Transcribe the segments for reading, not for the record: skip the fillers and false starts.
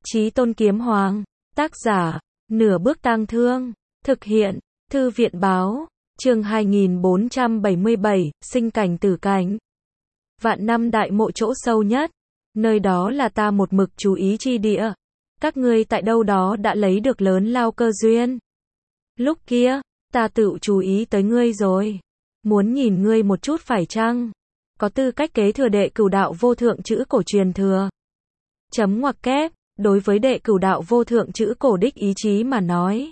Chí Tôn Kiếm Hoàng. Tác giả, Nửa Bước Tang Thương. Thực hiện, Thư viện Báo. Chương 2477, Sinh cảnh tử cảnh. Vạn năm đại mộ chỗ sâu nhất. Nơi đó là ta một mực chú ý chi địa. Các ngươi tại đâu đó đã lấy được lớn lao cơ duyên. Lúc kia, ta tự chú ý tới ngươi rồi. Muốn nhìn ngươi một chút phải chăng? Có tư cách kế thừa đệ cửu đạo vô thượng chữ cổ truyền thừa. Chấm ngoặc kép, đối với đệ cửu đạo vô thượng chữ cổ đích ý chí mà nói.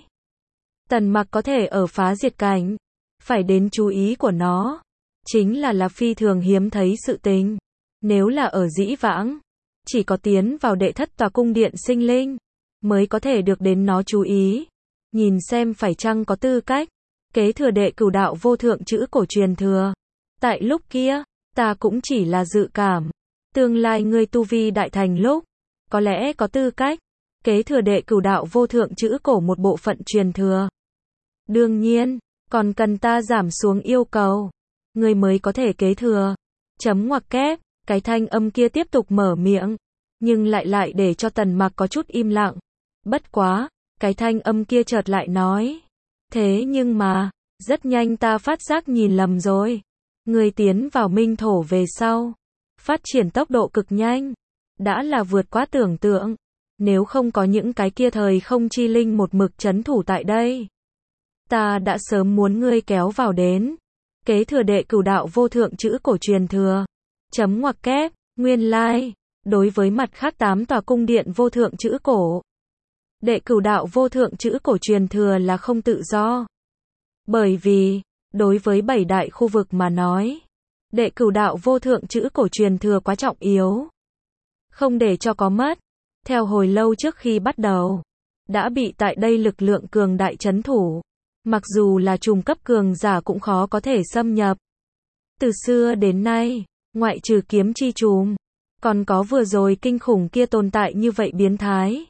Tần Mặc có thể ở phá diệt cảnh. Phải đến chú ý của nó. Chính là phi thường hiếm thấy sự tình. Nếu là ở dĩ vãng, chỉ có tiến vào đệ thất tòa cung điện sinh linh, mới có thể được đến nó chú ý. Nhìn xem phải chăng có tư cách kế thừa đệ cửu đạo vô thượng chữ cổ truyền thừa. Tại lúc kia, ta cũng chỉ là dự cảm. Tương lai ngươi tu vi đại thành lúc, có lẽ có tư cách kế thừa đệ cửu đạo vô thượng chữ cổ một bộ phận truyền thừa. Đương nhiên, còn cần ta giảm xuống yêu cầu, ngươi mới có thể kế thừa. Chấm ngoặc kép, cái thanh âm kia tiếp tục mở miệng, nhưng lại để cho Tần Mặc có chút im lặng. Bất quá, cái thanh âm kia chợt lại nói, thế nhưng mà, rất nhanh ta phát giác nhìn lầm rồi. Ngươi tiến vào minh thổ về sau, phát triển tốc độ cực nhanh, đã là vượt quá tưởng tượng. Nếu không có những cái kia thời không chi linh một mực trấn thủ tại đây, ta đã sớm muốn ngươi kéo vào đến kế thừa đệ cửu đạo vô thượng chữ cổ truyền thừa. Chấm ngoặc kép, nguyên lai, đối với mặt khác 8 tòa cung điện vô thượng chữ cổ, đệ cửu đạo vô thượng chữ cổ truyền thừa là không tự do. Bởi vì, đối với 7 đại khu vực mà nói, đệ cửu đạo vô thượng chữ cổ truyền thừa quá trọng yếu. Không để cho có mất. Theo hồi lâu trước khi bắt đầu, đã bị tại đây lực lượng cường đại trấn thủ. Mặc dù là trùng cấp cường giả cũng khó có thể xâm nhập. Từ xưa đến nay, ngoại trừ kiếm chi trùm, còn có vừa rồi kinh khủng kia tồn tại như vậy biến thái.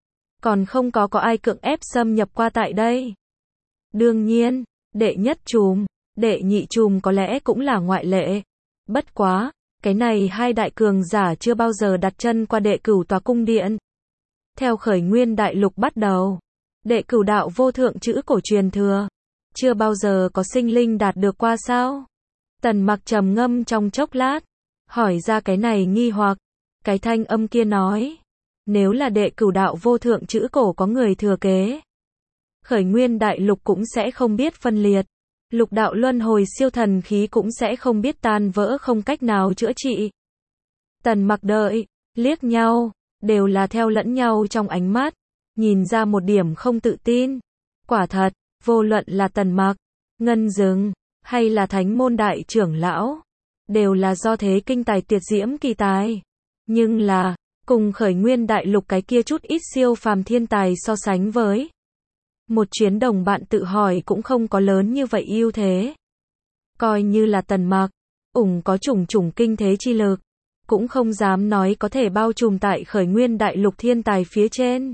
Còn không có ai cưỡng ép xâm nhập qua tại đây. Đương nhiên, đệ nhất trùm, đệ nhị trùm có lẽ cũng là ngoại lệ. Bất quá, cái này hai đại cường giả chưa bao giờ đặt chân qua đệ cửu tòa cung điện. Theo khởi nguyên đại lục bắt đầu, đệ cửu đạo vô thượng chữ cổ truyền thừa, chưa bao giờ có sinh linh đạt được qua sao? Tần Mặc trầm ngâm trong chốc lát, hỏi ra cái này nghi hoặc. Cái thanh âm kia nói, nếu là đệ cửu đạo vô thượng chữ cổ có người thừa kế, khởi nguyên đại lục cũng sẽ không biết phân liệt. Lục đạo luân hồi siêu thần khí cũng sẽ không biết tan vỡ không cách nào chữa trị. Tần Mặc đợi, liếc nhau, đều là theo lẫn nhau trong ánh mắt, nhìn ra một điểm không tự tin. Quả thật, vô luận là Tần Mặc, Ngân Dừng, hay là Thánh môn đại trưởng lão, đều là do thế kinh tài tuyệt diễm kỳ tài. Nhưng là, cùng khởi nguyên đại lục cái kia chút ít siêu phàm thiên tài so sánh với, một chuyến đồng bạn tự hỏi cũng không có lớn như vậy ưu thế. Coi như là Tần Mặc, có trùng kinh thế chi lực, cũng không dám nói có thể bao trùm tại khởi nguyên đại lục thiên tài phía trên.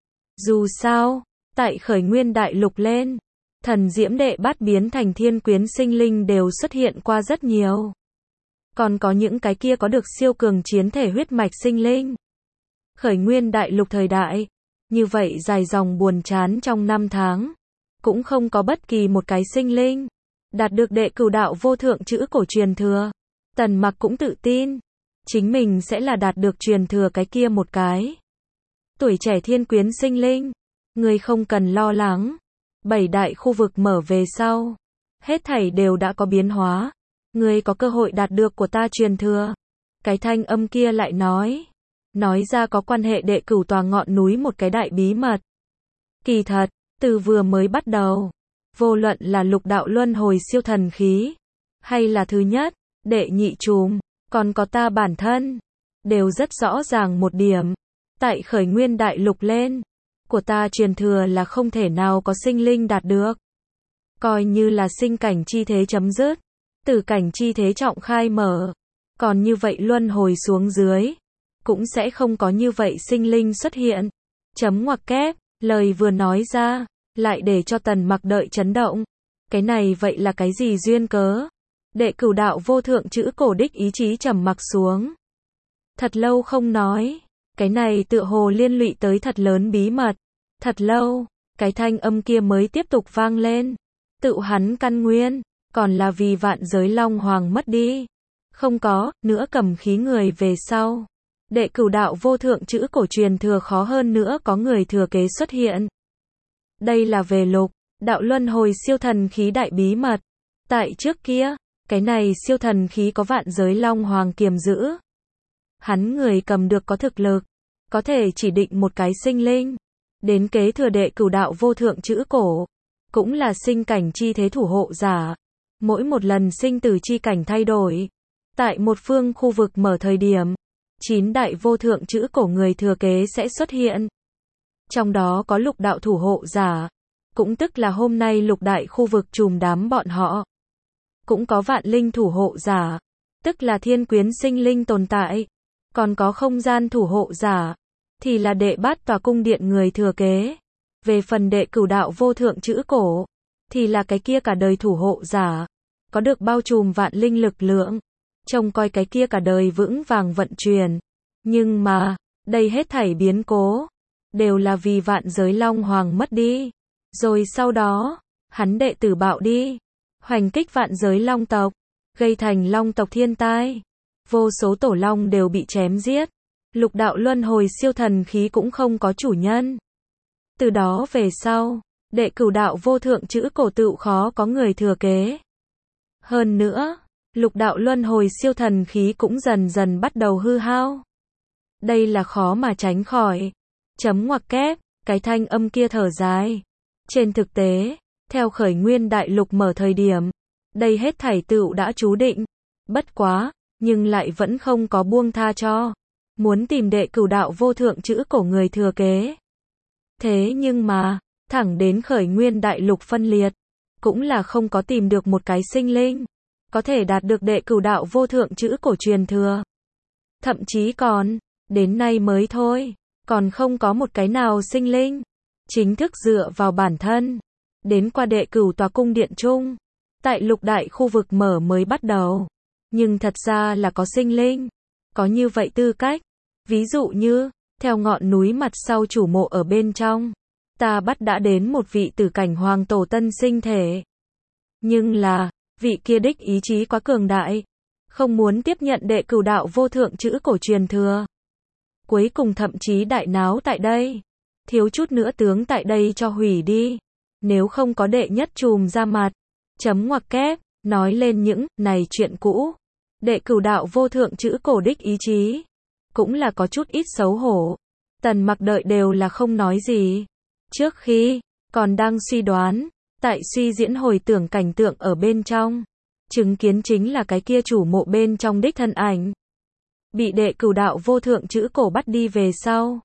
Dù sao, tại khởi nguyên đại lục lên, thần diễm đệ bát biến thành thiên quyến sinh linh đều xuất hiện qua rất nhiều. Còn có những cái kia có được siêu cường chiến thể huyết mạch sinh linh. Khởi nguyên đại lục thời đại, như vậy dài dòng buồn chán trong 5 tháng, cũng không có bất kỳ một cái sinh linh đạt được đệ cửu đạo vô thượng chữ cổ truyền thừa. Tần Mặc cũng tự tin, chính mình sẽ là đạt được truyền thừa cái kia một cái. Tuổi trẻ thiên quyến sinh linh, người không cần lo lắng. 7 đại khu vực mở về sau, hết thảy đều đã có biến hóa. Người có cơ hội đạt được của ta truyền thừa. Cái thanh âm kia lại nói ra có quan hệ đệ cửu tòa ngọn núi một cái đại bí mật. Kỳ thật, từ vừa mới bắt đầu, vô luận là lục đạo luân hồi siêu thần khí, hay là thứ nhất, đệ nhị trùm, còn có ta bản thân, đều rất rõ ràng một điểm. Tại khởi nguyên đại lục lên, của ta truyền thừa là không thể nào có sinh linh đạt được. Coi như là sinh cảnh chi thế chấm dứt, tử cảnh chi thế trọng khai mở, còn như vậy luân hồi xuống dưới, cũng sẽ không có như vậy sinh linh xuất hiện. Chấm ngoặc kép, lời vừa nói ra, lại để cho Tần Mặc đợi chấn động. Cái này vậy là cái gì duyên cớ? Đệ cửu đạo vô thượng chữ cổ đích ý chí trầm mặc xuống. Thật lâu không nói, Cái này tựa hồ liên lụy tới thật lớn bí mật. Thật lâu, cái thanh âm kia mới tiếp tục vang lên. Tự hắn căn nguyên, còn là vì vạn giới Long Hoàng mất đi. Không có, nữa cầm khí người về sau. Đệ cửu đạo vô thượng chữ cổ truyền thừa khó hơn nữa có người thừa kế xuất hiện. Đây là về lục, đạo luân hồi siêu thần khí đại bí mật. Tại trước kia, cái này siêu thần khí có vạn giới Long Hoàng kiềm giữ. Hắn người cầm được có thực lực, có thể chỉ định một cái sinh linh. Đến kế thừa đệ cửu đạo vô thượng chữ cổ, cũng là sinh cảnh chi thế thủ hộ giả. Mỗi một lần sinh tử chi cảnh thay đổi, tại một phương khu vực mở thời điểm, 9 đại vô thượng chữ cổ người thừa kế sẽ xuất hiện. Trong đó có lục đạo thủ hộ giả, cũng tức là hôm nay lục đại khu vực trùm đám bọn họ. Cũng có vạn linh thủ hộ giả, tức là thiên quyến sinh linh tồn tại. Còn có không gian thủ hộ giả, thì là đệ bát tòa cung điện người thừa kế. Về phần đệ cửu đạo vô thượng chữ cổ, thì là cái kia cả đời thủ hộ giả, có được bao trùm vạn linh lực lượng, trông coi cái kia cả đời vững vàng vận chuyển. Nhưng mà, đây hết thảy biến cố, đều là vì vạn giới Long Hoàng mất đi. Rồi sau đó, hắn đệ tử bạo đi, hoành kích vạn giới Long tộc, gây thành Long tộc thiên tai. Vô số tổ long đều bị chém giết. Lục đạo luân hồi siêu thần khí cũng không có chủ nhân. Từ đó về sau, đệ cửu đạo vô thượng chữ cổ tự khó có người thừa kế. Hơn nữa, lục đạo luân hồi siêu thần khí cũng dần dần bắt đầu hư hao. Đây là khó mà tránh khỏi. Chấm ngoặc kép, cái thanh âm kia thở dài. Trên thực tế, theo khởi nguyên đại lục mở thời điểm, đây hết thảy tựu đã chú định. Bất quá, nhưng lại vẫn không có buông tha cho. Muốn tìm đệ cửu đạo vô thượng chữ cổ người thừa kế. Thế nhưng mà, thẳng đến khởi nguyên đại lục phân liệt, cũng là không có tìm được một cái sinh linh, có thể đạt được đệ cửu đạo vô thượng chữ cổ truyền thừa. Thậm chí còn, đến nay mới thôi, còn không có một cái nào sinh linh, chính thức dựa vào bản thân, đến qua đệ cửu tòa cung điện chung, tại lục đại khu vực mở mới bắt đầu. Nhưng thật ra là có sinh linh, có như vậy tư cách. Ví dụ như, theo ngọn núi mặt sau chủ mộ ở bên trong, ta bắt đã đến một vị tử cảnh hoàng tổ tân sinh thể. Nhưng là, vị kia đích ý chí quá cường đại, không muốn tiếp nhận đệ cửu đạo vô thượng chữ cổ truyền thừa. Cuối cùng thậm chí đại náo tại đây, thiếu chút nữa tướng tại đây cho hủy đi. Nếu không có đệ nhất chùm ra mặt, chấm ngoặc kép, nói lên những này chuyện cũ. Đệ cửu đạo vô thượng chữ cổ đích ý chí, cũng là có chút ít xấu hổ. Tần Mặc đợi đều là không nói gì. Trước khi, còn đang suy đoán, tại suy diễn hồi tưởng cảnh tượng ở bên trong, chứng kiến chính là cái kia chủ mộ bên trong đích thân ảnh. Bị đệ cửu đạo vô thượng chữ cổ bắt đi về sau.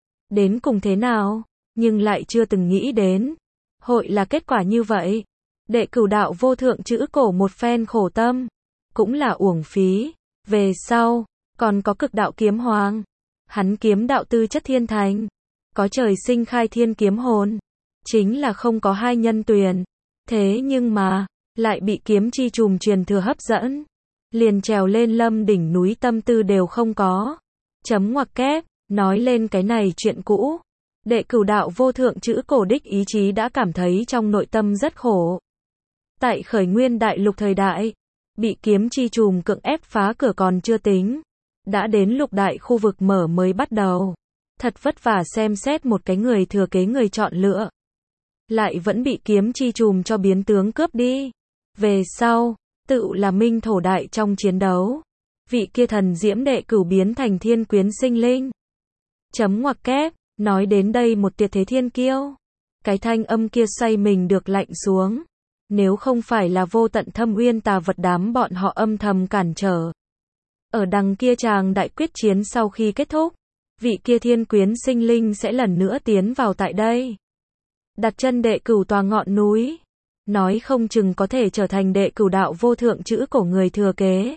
Đến cùng thế nào, nhưng lại chưa từng nghĩ đến. Hội là kết quả như vậy. Đệ cửu đạo vô thượng chữ cổ một phen khổ tâm, cũng là uổng phí. Về sau, còn có cực đạo kiếm hoàng. Hắn kiếm đạo tư chất thiên thành. Có trời sinh khai thiên kiếm hồn. Chính là không có hai nhân tuyển. Thế nhưng mà, lại bị kiếm chi trùm truyền thừa hấp dẫn. Liền trèo lên lâm đỉnh núi tâm tư đều không có. Chấm ngoặc kép, nói lên cái này chuyện cũ. Đệ cửu đạo vô thượng chữ cổ đích ý chí đã cảm thấy trong nội tâm rất khổ. Tại khởi nguyên đại lục thời đại, bị kiếm chi trùm cưỡng ép phá cửa còn chưa tính. Đã đến lục đại khu vực mở mới bắt đầu. Thật vất vả xem xét một cái người thừa kế người chọn lựa. Lại vẫn bị kiếm chi trùm cho biến tướng cướp đi. Về sau, tự là minh thổ đại trong chiến đấu. Vị kia thần diễm đệ cửu biến thành thiên quyến sinh linh. Chấm ngoặc kép, nói đến đây một tiệt thế thiên kiêu. Cái thanh âm kia xoay mình được lạnh xuống. Nếu không phải là vô tận thâm uyên tà vật đám bọn họ âm thầm cản trở. Ở đằng kia chàng đại quyết chiến sau khi kết thúc, vị kia thiên quyến sinh linh sẽ lần nữa tiến vào tại đây. Đặt chân đệ cửu tòa ngọn núi. Nói không chừng có thể trở thành đệ cửu đạo vô thượng chữ cổ người thừa kế.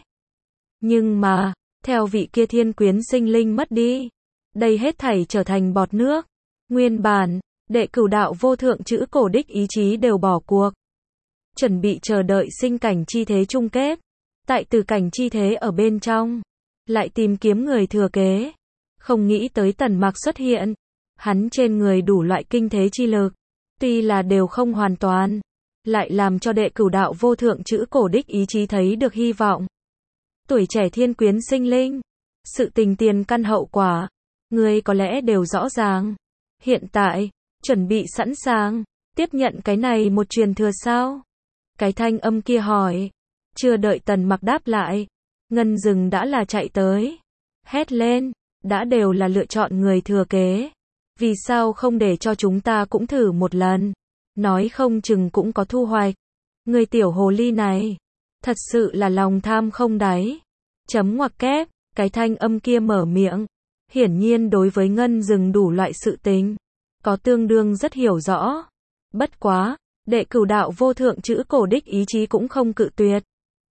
Nhưng mà, theo vị kia thiên quyến sinh linh mất đi, đây hết thảy trở thành bọt nước. Nguyên bản, đệ cửu đạo vô thượng chữ cổ đích ý chí đều bỏ cuộc. Chuẩn bị chờ đợi sinh cảnh chi thế chung kết. Tại từ cảnh chi thế ở bên trong, lại tìm kiếm người thừa kế. Không nghĩ tới Tần Mặc xuất hiện. Hắn trên người đủ loại kinh thế chi lực. Tuy là đều không hoàn toàn. Lại làm cho đệ cửu đạo vô thượng chữ cổ đích ý chí thấy được hy vọng. Tuổi trẻ thiên quyến sinh linh. Sự tình tiền căn hậu quả. Ngươi có lẽ đều rõ ràng. Hiện tại, chuẩn bị sẵn sàng. Tiếp nhận cái này một truyền thừa sao? Cái thanh âm kia hỏi. Chưa đợi Tần Mặc đáp lại. Ngân Dừng đã là chạy tới. Hét lên. Đã đều là lựa chọn người thừa kế. Vì sao không để cho chúng ta cũng thử một lần? Nói không chừng cũng có thu hoạch. Người tiểu hồ ly này. Thật sự là lòng tham không đáy. Chấm ngoặc kép. Cái thanh âm kia mở miệng. Hiển nhiên đối với Ngân Dừng đủ loại sự tình. Có tương đương rất hiểu rõ. Bất quá. Đệ cửu đạo vô thượng chữ cổ đích ý chí cũng không cự tuyệt.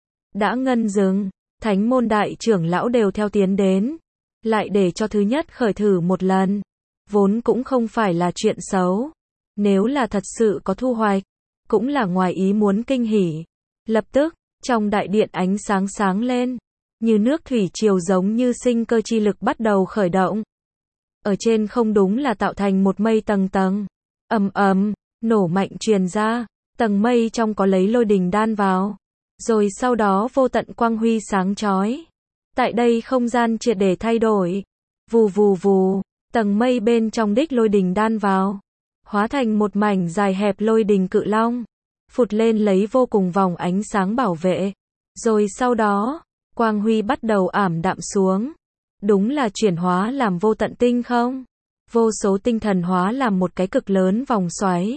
Đã Ngân Dừng. Thánh môn đại trưởng lão đều theo tiến đến. Lại để cho thứ nhất khởi thử một lần. Vốn cũng không phải là chuyện xấu. Nếu là thật sự có thu hoạch. Cũng là ngoài ý muốn kinh hỉ. Lập tức, trong đại điện ánh sáng sáng lên. Như nước thủy triều giống như sinh cơ chi lực bắt đầu khởi động. Ở trên không đúng là tạo thành một mây tầng tầng. Ầm ầm, nổ mạnh truyền ra. Tầng mây trong có lấy lôi đình đan vào. Rồi sau đó vô tận quang huy sáng chói. Tại đây không gian triệt để thay đổi. Vù vù vù, tầng mây bên trong đích lôi đình đan vào. Hóa thành một mảnh dài hẹp lôi đình cự long. Phụt lên lấy vô cùng vòng ánh sáng bảo vệ. Rồi sau đó, quang huy bắt đầu ảm đạm xuống. Đúng là chuyển hóa làm vô tận tinh không? Vô số tinh thần hóa làm một cái cực lớn vòng xoáy.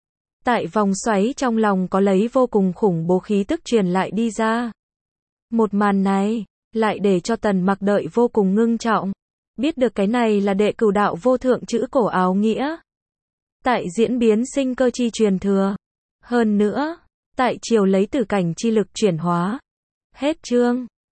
Tại vòng xoáy trong lòng có lấy vô cùng khủng bố khí tức truyền lại đi ra. Một màn này, lại để cho Tần Mặc đợi vô cùng ngưng trọng. Biết được cái này là đệ cửu đạo vô thượng chữ cổ áo nghĩa. Tại diễn biến sinh cơ chi truyền thừa. Hơn nữa, tại chiều lấy tử cảnh chi lực chuyển hóa. Hết chương.